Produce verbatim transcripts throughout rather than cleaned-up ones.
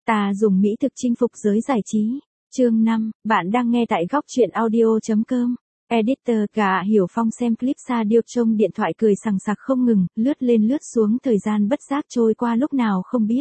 Ta dùng mỹ thực chinh phục giới giải trí. Chương năm, bạn đang nghe tại góc truyện audio.com. Editor Gà Hiểu Phong xem clip Sadio trông điện thoại cười sằng sặc không ngừng, lướt lên lướt xuống thời gian bất giác trôi qua lúc nào không biết.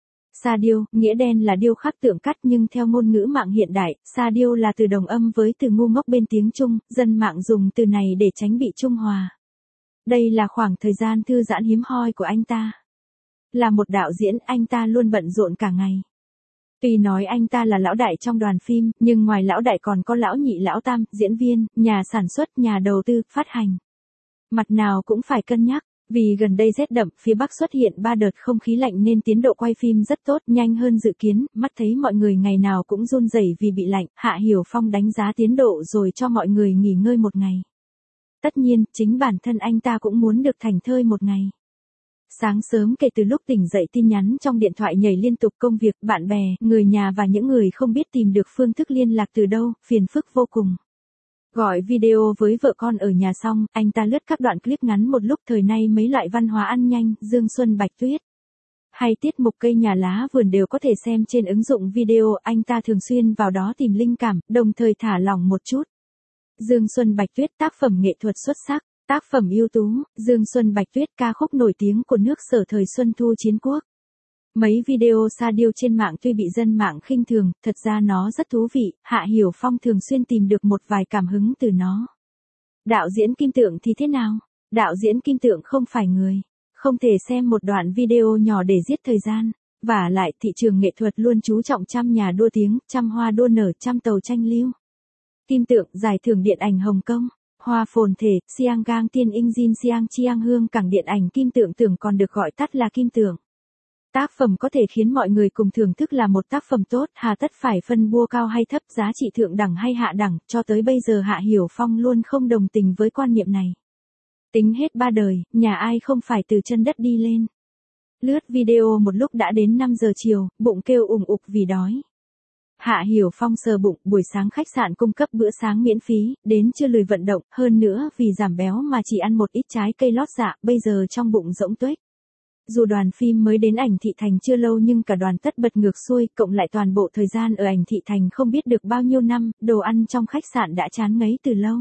Sadio, nghĩa đen là điêu khắc tượng cắt nhưng theo ngôn ngữ mạng hiện đại, Sadio là từ đồng âm với từ ngu ngốc bên tiếng Trung, dân mạng dùng từ này để tránh bị trung hòa. Đây là khoảng thời gian thư giãn hiếm hoi của anh ta. Là một đạo diễn, anh ta luôn bận rộn cả ngày. Tuy nói anh ta là lão đại trong đoàn phim, nhưng ngoài lão đại còn có lão nhị lão tam, diễn viên, nhà sản xuất, nhà đầu tư, phát hành. Mặt nào cũng phải cân nhắc, vì gần đây rét đậm, phía Bắc xuất hiện ba đợt không khí lạnh nên tiến độ quay phim rất tốt, nhanh hơn dự kiến, mắt thấy mọi người ngày nào cũng run rẩy vì bị lạnh, Hạ Hiểu Phong đánh giá tiến độ rồi cho mọi người nghỉ ngơi một ngày. Tất nhiên, chính bản thân anh ta cũng muốn được thảnh thơi một ngày. Sáng sớm kể từ lúc tỉnh dậy tin nhắn trong điện thoại nhảy liên tục, công việc, bạn bè, người nhà và những người không biết tìm được phương thức liên lạc từ đâu, phiền phức vô cùng. Gọi video với vợ con ở nhà xong, anh ta lướt các đoạn clip ngắn một lúc, thời nay mấy loại văn hóa ăn nhanh, Dương Xuân Bạch Tuyết hay tiết mục cây nhà lá vườn đều có thể xem trên ứng dụng video, anh ta thường xuyên vào đó tìm linh cảm, đồng thời thả lỏng một chút. Dương Xuân Bạch Tuyết, tác phẩm nghệ thuật xuất sắc. Tác phẩm ưu tú, Dương Xuân Bạch Tuyết, ca khúc nổi tiếng của nước Sở thời Xuân Thu Chiến Quốc. Mấy video Sadio trên mạng tuy bị dân mạng khinh thường, thật ra nó rất thú vị, Hạ Hiểu Phong thường xuyên tìm được một vài cảm hứng từ nó. Đạo diễn Kim Tượng thì thế nào? Đạo diễn Kim Tượng không phải người. Không thể xem một đoạn video nhỏ để giết thời gian. Vả lại, thị trường nghệ thuật luôn chú trọng trăm nhà đua tiếng, trăm hoa đua nở, trăm tàu tranh lưu. Kim Tượng, giải thưởng điện ảnh Hồng Kông. Hoa phồn thể, Siang Gang Tiên In Jin Siang Chiang Hương cảng điện ảnh Kim Tượng tưởng còn được gọi tắt là Kim Tượng. Tác phẩm có thể khiến mọi người cùng thưởng thức là một tác phẩm tốt, hà tất phải phân bua cao hay thấp, giá trị thượng đẳng hay hạ đẳng, cho tới bây giờ Hạ Hiểu Phong luôn không đồng tình với quan niệm này. Tính hết ba đời, nhà ai không phải từ chân đất đi lên. Lướt video một lúc đã đến năm giờ chiều, bụng kêu ủng ục vì đói. Hạ Hiểu Phong sờ bụng, buổi sáng khách sạn cung cấp bữa sáng miễn phí, đến chưa lười vận động, hơn nữa vì giảm béo mà chỉ ăn một ít trái cây lót dạ, bây giờ trong bụng rỗng tuếch. Dù đoàn phim mới đến ảnh thị thành chưa lâu nhưng cả đoàn tất bật ngược xuôi, cộng lại toàn bộ thời gian ở ảnh thị thành không biết được bao nhiêu năm, đồ ăn trong khách sạn đã chán ngấy từ lâu.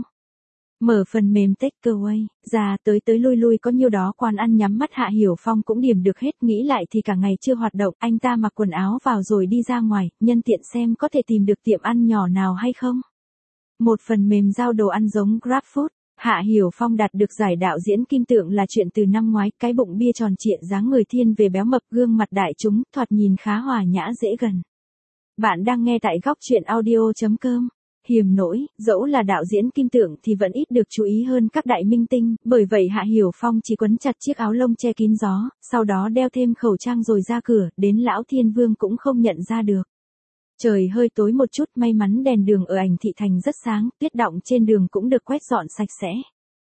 Mở phần mềm takeaway ra, tới tới lui lui có nhiêu đó quán ăn nhắm mắt Hạ Hiểu Phong cũng điểm được hết, nghĩ lại thì cả ngày chưa hoạt động, anh ta mặc quần áo vào rồi đi ra ngoài, nhân tiện xem có thể tìm được tiệm ăn nhỏ nào hay không. Một phần mềm giao đồ ăn giống GrabFood, Hạ Hiểu Phong đạt được giải đạo diễn Kim Tượng là chuyện từ năm ngoái, cái bụng bia tròn trịa, dáng người thiên về béo mập, gương mặt đại chúng, thoạt nhìn khá hòa nhã dễ gần. Bạn đang nghe tại góc truyện audio.com. Hiềm nỗi, dẫu là đạo diễn Kim Tượng thì vẫn ít được chú ý hơn các đại minh tinh, bởi vậy Hạ Hiểu Phong chỉ quấn chặt chiếc áo lông che kín gió, sau đó đeo thêm khẩu trang rồi ra cửa, đến lão Thiên Vương cũng không nhận ra được. Trời hơi tối một chút, may mắn đèn đường ở ảnh thị thành rất sáng, tuyết đọng trên đường cũng được quét dọn sạch sẽ.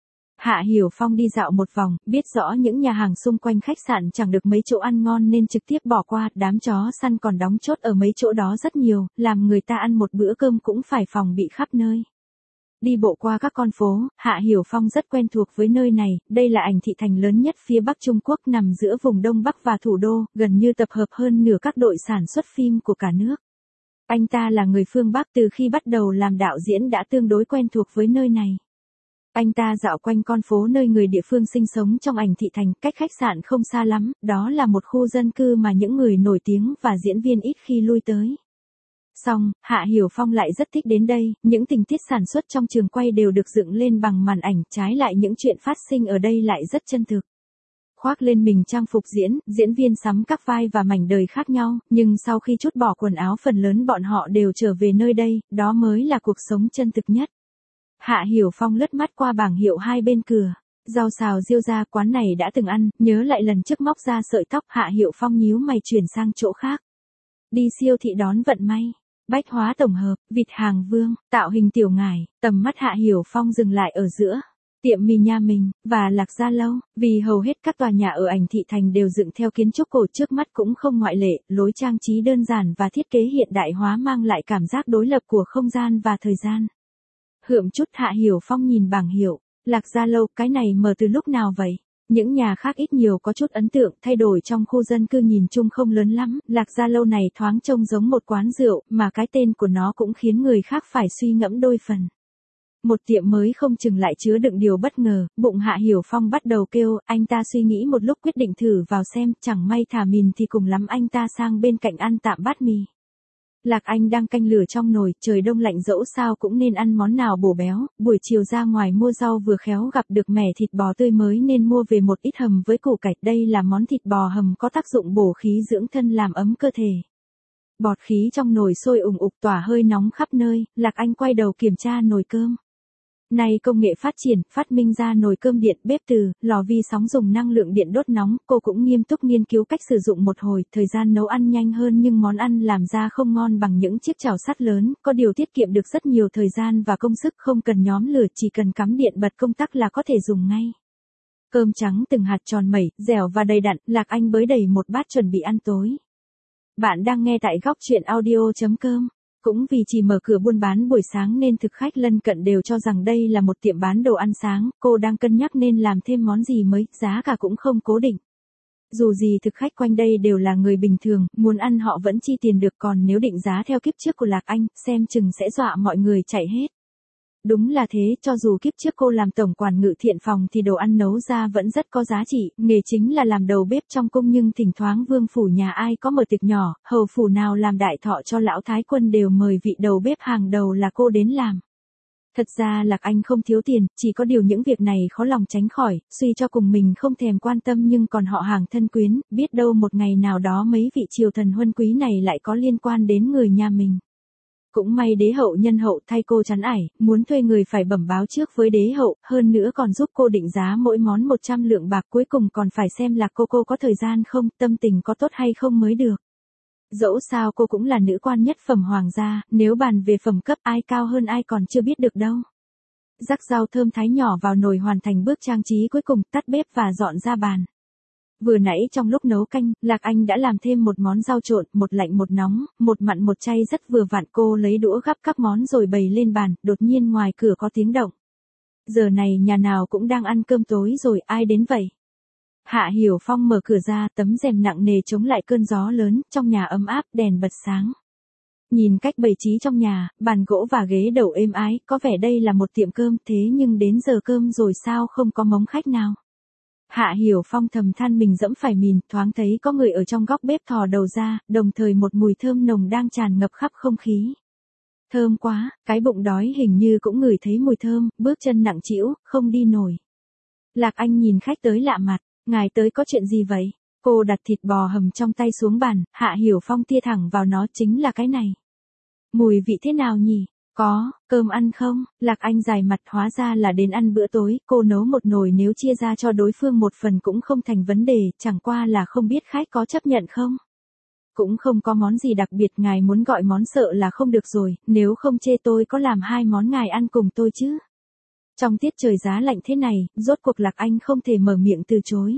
Hạ Hiểu Phong đi dạo một vòng, biết rõ những nhà hàng xung quanh khách sạn chẳng được mấy chỗ ăn ngon nên trực tiếp bỏ qua, đám chó săn còn đóng chốt ở mấy chỗ đó rất nhiều, làm người ta ăn một bữa cơm cũng phải phòng bị khắp nơi. Đi bộ qua các con phố, Hạ Hiểu Phong rất quen thuộc với nơi này, đây là ảnh thị thành lớn nhất phía Bắc Trung Quốc, nằm giữa vùng Đông Bắc và thủ đô, gần như tập hợp hơn nửa các đội sản xuất phim của cả nước. Anh ta là người phương Bắc, từ khi bắt đầu làm đạo diễn đã tương đối quen thuộc với nơi này. Anh ta dạo quanh con phố nơi người địa phương sinh sống trong ảnh thị thành, cách khách sạn không xa lắm, đó là một khu dân cư mà những người nổi tiếng và diễn viên ít khi lui tới. Xong, Hạ Hiểu Phong lại rất thích đến đây, những tình tiết sản xuất trong trường quay đều được dựng lên bằng màn ảnh, trái lại những chuyện phát sinh ở đây lại rất chân thực. Khoác lên mình trang phục diễn, diễn viên sắm các vai và mảnh đời khác nhau, nhưng sau khi trút bỏ quần áo phần lớn bọn họ đều trở về nơi đây, đó mới là cuộc sống chân thực nhất. Hạ Hiểu Phong lướt mắt qua bảng hiệu hai bên cửa, rau xào riêu ra, quán này đã từng ăn, nhớ lại lần trước móc ra sợi tóc, Hạ Hiểu Phong nhíu mày chuyển sang chỗ khác. Đi siêu thị đón vận may, bách hóa tổng hợp, vịt Hàng Vương, tạo hình tiểu ngải, tầm mắt Hạ Hiểu Phong dừng lại ở giữa tiệm mì nhà mình, và Lạc Gia Lâu, vì hầu hết các tòa nhà ở ảnh thị thành đều dựng theo kiến trúc cổ, trước mắt cũng không ngoại lệ, lối trang trí đơn giản và thiết kế hiện đại hóa mang lại cảm giác đối lập của không gian và thời gian. Hượm chút, Hạ Hiểu Phong nhìn bảng hiệu, Lạc Gia Lâu, cái này mở từ lúc nào vậy? Những nhà khác ít nhiều có chút ấn tượng, thay đổi trong khu dân cư nhìn chung không lớn lắm, Lạc Gia lâu này thoáng trông giống một quán rượu, mà cái tên của nó cũng khiến người khác phải suy ngẫm đôi phần. Một tiệm mới không chừng lại chứa đựng điều bất ngờ, bụng Hạ Hiểu Phong bắt đầu kêu, anh ta suy nghĩ một lúc quyết định thử vào xem, chẳng may thả mìn thì cùng lắm anh ta sang bên cạnh ăn tạm bát mì. Lạc Anh đang canh lửa trong nồi, trời đông lạnh dẫu sao cũng nên ăn món nào bổ béo, buổi chiều ra ngoài mua rau vừa khéo gặp được mẻ thịt bò tươi mới nên mua về một ít hầm với củ cải, đây là món thịt bò hầm có tác dụng bổ khí dưỡng thân làm ấm cơ thể. Bọt khí trong nồi sôi ủng ục tỏa hơi nóng khắp nơi, Lạc Anh quay đầu kiểm tra nồi cơm. Nay công nghệ phát triển, phát minh ra nồi cơm điện, bếp từ, lò vi sóng dùng năng lượng điện đốt nóng, cô cũng nghiêm túc nghiên cứu cách sử dụng một hồi, thời gian nấu ăn nhanh hơn nhưng món ăn làm ra không ngon bằng những chiếc chảo sắt lớn, có điều tiết kiệm được rất nhiều thời gian và công sức, không cần nhóm lửa, chỉ cần cắm điện bật công tắc là có thể dùng ngay. Cơm trắng từng hạt tròn mẩy, dẻo và đầy đặn, Lạc Anh bới đầy một bát chuẩn bị ăn tối. Bạn đang nghe tại góc truyện audio chấm com. Cũng vì chỉ mở cửa buôn bán buổi sáng nên thực khách lân cận đều cho rằng đây là một tiệm bán đồ ăn sáng, cô đang cân nhắc nên làm thêm món gì mới, giá cả cũng không cố định. Dù gì thực khách quanh đây đều là người bình thường, muốn ăn họ vẫn chi tiền được, còn nếu định giá theo kiếp trước của Lạc Anh, xem chừng sẽ dọa mọi người chạy hết. Đúng là thế, cho dù kiếp trước cô làm tổng quản ngự thiện phòng thì đồ ăn nấu ra vẫn rất có giá trị, nghề chính là làm đầu bếp trong cung nhưng thỉnh thoảng vương phủ nhà ai có mở tiệc nhỏ, hầu phủ nào làm đại thọ cho lão thái quân đều mời vị đầu bếp hàng đầu là cô đến làm. Thật ra Lạc Anh không thiếu tiền, chỉ có điều những việc này khó lòng tránh khỏi, suy cho cùng mình không thèm quan tâm nhưng còn họ hàng thân quyến, biết đâu một ngày nào đó mấy vị triều thần huân quý này lại có liên quan đến người nhà mình. Cũng may đế hậu nhân hậu thay cô chắn ải, muốn thuê người phải bẩm báo trước với đế hậu, hơn nữa còn giúp cô định giá mỗi món một trăm lượng bạc, cuối cùng còn phải xem là cô cô có thời gian không, tâm tình có tốt hay không mới được. Dẫu sao cô cũng là nữ quan nhất phẩm hoàng gia, nếu bàn về phẩm cấp ai cao hơn ai còn chưa biết được đâu. Rắc rau thơm thái nhỏ vào nồi hoàn thành bước trang trí cuối cùng, tắt bếp và dọn ra bàn. Vừa nãy trong lúc nấu canh, Lạc Anh đã làm thêm một món rau trộn, một lạnh một nóng, một mặn một chay rất vừa vặn, cô lấy đũa gắp các món rồi bày lên bàn, đột nhiên ngoài cửa có tiếng động. Giờ này nhà nào cũng đang ăn cơm tối rồi, ai đến vậy? Hạ Hiểu Phong mở cửa ra, tấm rèm nặng nề chống lại cơn gió lớn, trong nhà ấm áp, đèn bật sáng. Nhìn cách bày trí trong nhà, bàn gỗ và ghế đầu êm ái, có vẻ đây là một tiệm cơm, thế nhưng đến giờ cơm rồi sao không có mống khách nào? Hạ Hiểu Phong thầm than mình dẫm phải mìn, thoáng thấy có người ở trong góc bếp thò đầu ra, đồng thời một mùi thơm nồng đang tràn ngập khắp không khí. Thơm quá, cái bụng đói hình như cũng ngửi thấy mùi thơm, bước chân nặng trĩu, không đi nổi. Lạc Anh nhìn khách tới lạ mặt, ngài tới có chuyện gì vậy? Cô đặt thịt bò hầm trong tay xuống bàn, Hạ Hiểu Phong tia thẳng vào nó, chính là cái này. Mùi vị thế nào nhỉ? Có, cơm ăn không? Lạc Anh dài mặt, hóa ra là đến ăn bữa tối, cô nấu một nồi, nếu chia ra cho đối phương một phần cũng không thành vấn đề, chẳng qua là không biết khách có chấp nhận không? Cũng không có món gì đặc biệt, ngài muốn gọi món sợ là không được rồi, nếu không chê tôi có làm hai món ngài ăn cùng tôi chứ? Trong tiết trời giá lạnh thế này, rốt cuộc Lạc Anh không thể mở miệng từ chối.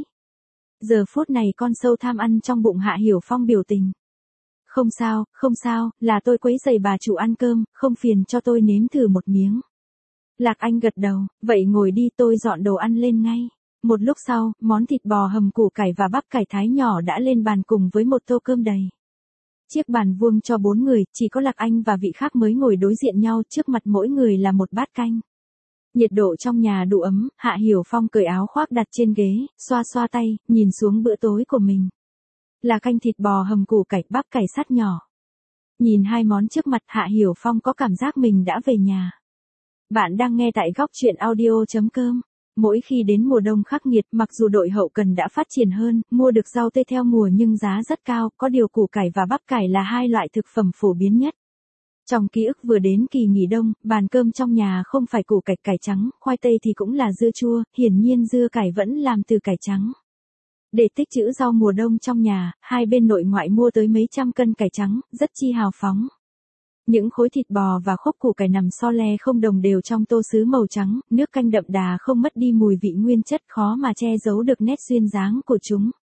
Giờ phút này con sâu tham ăn trong bụng Hạ Hiểu Phong biểu tình. Không sao, không sao, là tôi quấy rầy bà chủ ăn cơm, không phiền cho tôi nếm thử một miếng. Lạc Anh gật đầu, vậy ngồi đi, tôi dọn đồ ăn lên ngay. Một lúc sau, món thịt bò hầm củ cải và bắp cải thái nhỏ đã lên bàn cùng với một tô cơm đầy. Chiếc bàn vuông cho bốn người, chỉ có Lạc Anh và vị khác mới ngồi đối diện nhau, trước mặt mỗi người là một bát canh. Nhiệt độ trong nhà đủ ấm, Hạ Hiểu Phong cởi áo khoác đặt trên ghế, xoa xoa tay, nhìn xuống bữa tối của mình. Là canh thịt bò hầm củ cải, bắp cải sắt nhỏ. Nhìn hai món trước mặt, Hạ Hiểu Phong có cảm giác mình đã về nhà. Bạn đang nghe tại góc truyện audio chấm com. Mỗi khi đến mùa đông khắc nghiệt, mặc dù đội hậu cần đã phát triển hơn, mua được rau tươi theo mùa nhưng giá rất cao, có điều củ cải và bắp cải là hai loại thực phẩm phổ biến nhất. Trong ký ức vừa đến kỳ nghỉ đông, bàn cơm trong nhà không phải củ cải cải trắng, khoai tây thì cũng là dưa chua, hiển nhiên dưa cải vẫn làm từ cải trắng. Để tích trữ rau mùa đông trong nhà, hai bên nội ngoại mua tới mấy trăm cân cải trắng, rất chi hào phóng. Những khối thịt bò và khúc củ cải nằm so le không đồng đều trong tô sứ màu trắng, nước canh đậm đà không mất đi mùi vị nguyên chất, khó mà che giấu được nét duyên dáng của chúng.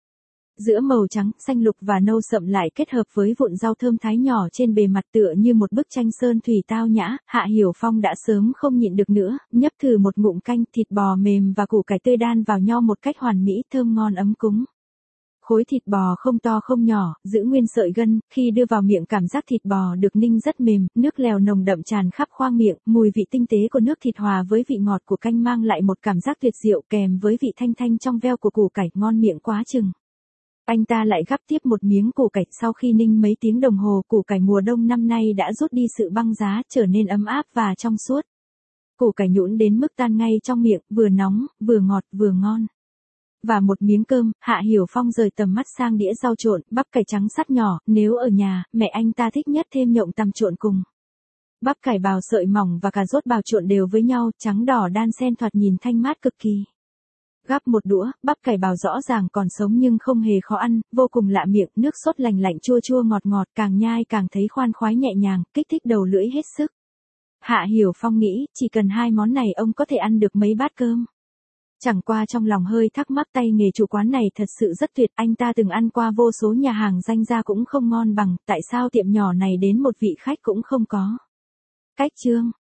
Giữa màu trắng, xanh lục và nâu sậm lại kết hợp với vụn rau thơm thái nhỏ trên bề mặt tựa như một bức tranh sơn thủy tao nhã, Hạ Hiểu Phong đã sớm không nhịn được nữa, nhấp thử một ngụm canh, thịt bò mềm và củ cải tươi đan vào nhau một cách hoàn mỹ, thơm ngon ấm cúng. Khối thịt bò không to không nhỏ, giữ nguyên sợi gân, khi đưa vào miệng cảm giác thịt bò được ninh rất mềm, nước lèo nồng đậm tràn khắp khoang miệng, mùi vị tinh tế của nước thịt hòa với vị ngọt của canh mang lại một cảm giác tuyệt diệu kèm với vị thanh thanh trong veo của củ cải ngon miệng quá chừng. Anh ta lại gắp tiếp một miếng củ cải, sau khi ninh mấy tiếng đồng hồ, củ cải mùa đông năm nay đã rút đi sự băng giá, trở nên ấm áp và trong suốt. Củ cải nhũn đến mức tan ngay trong miệng, vừa nóng, vừa ngọt, vừa ngon. Và một miếng cơm, Hạ Hiểu Phong rời tầm mắt sang đĩa rau trộn, bắp cải trắng sắt nhỏ, nếu ở nhà, mẹ anh ta thích nhất thêm nhộng tằm trộn cùng. Bắp cải bào sợi mỏng và cà rốt bào trộn đều với nhau, trắng đỏ đan xen thoạt nhìn thanh mát cực kỳ. Gắp một đũa, bắp cải bào rõ ràng còn sống nhưng không hề khó ăn, vô cùng lạ miệng, nước sốt lành lạnh chua chua ngọt ngọt, càng nhai càng thấy khoan khoái nhẹ nhàng, kích thích đầu lưỡi hết sức. Hạ Hiểu Phong nghĩ, chỉ cần hai món này ông có thể ăn được mấy bát cơm. Chẳng qua trong lòng hơi thắc mắc, tay nghề chủ quán này thật sự rất tuyệt, anh ta từng ăn qua vô số nhà hàng danh gia cũng không ngon bằng, tại sao tiệm nhỏ này đến một vị khách cũng không có. Cách chương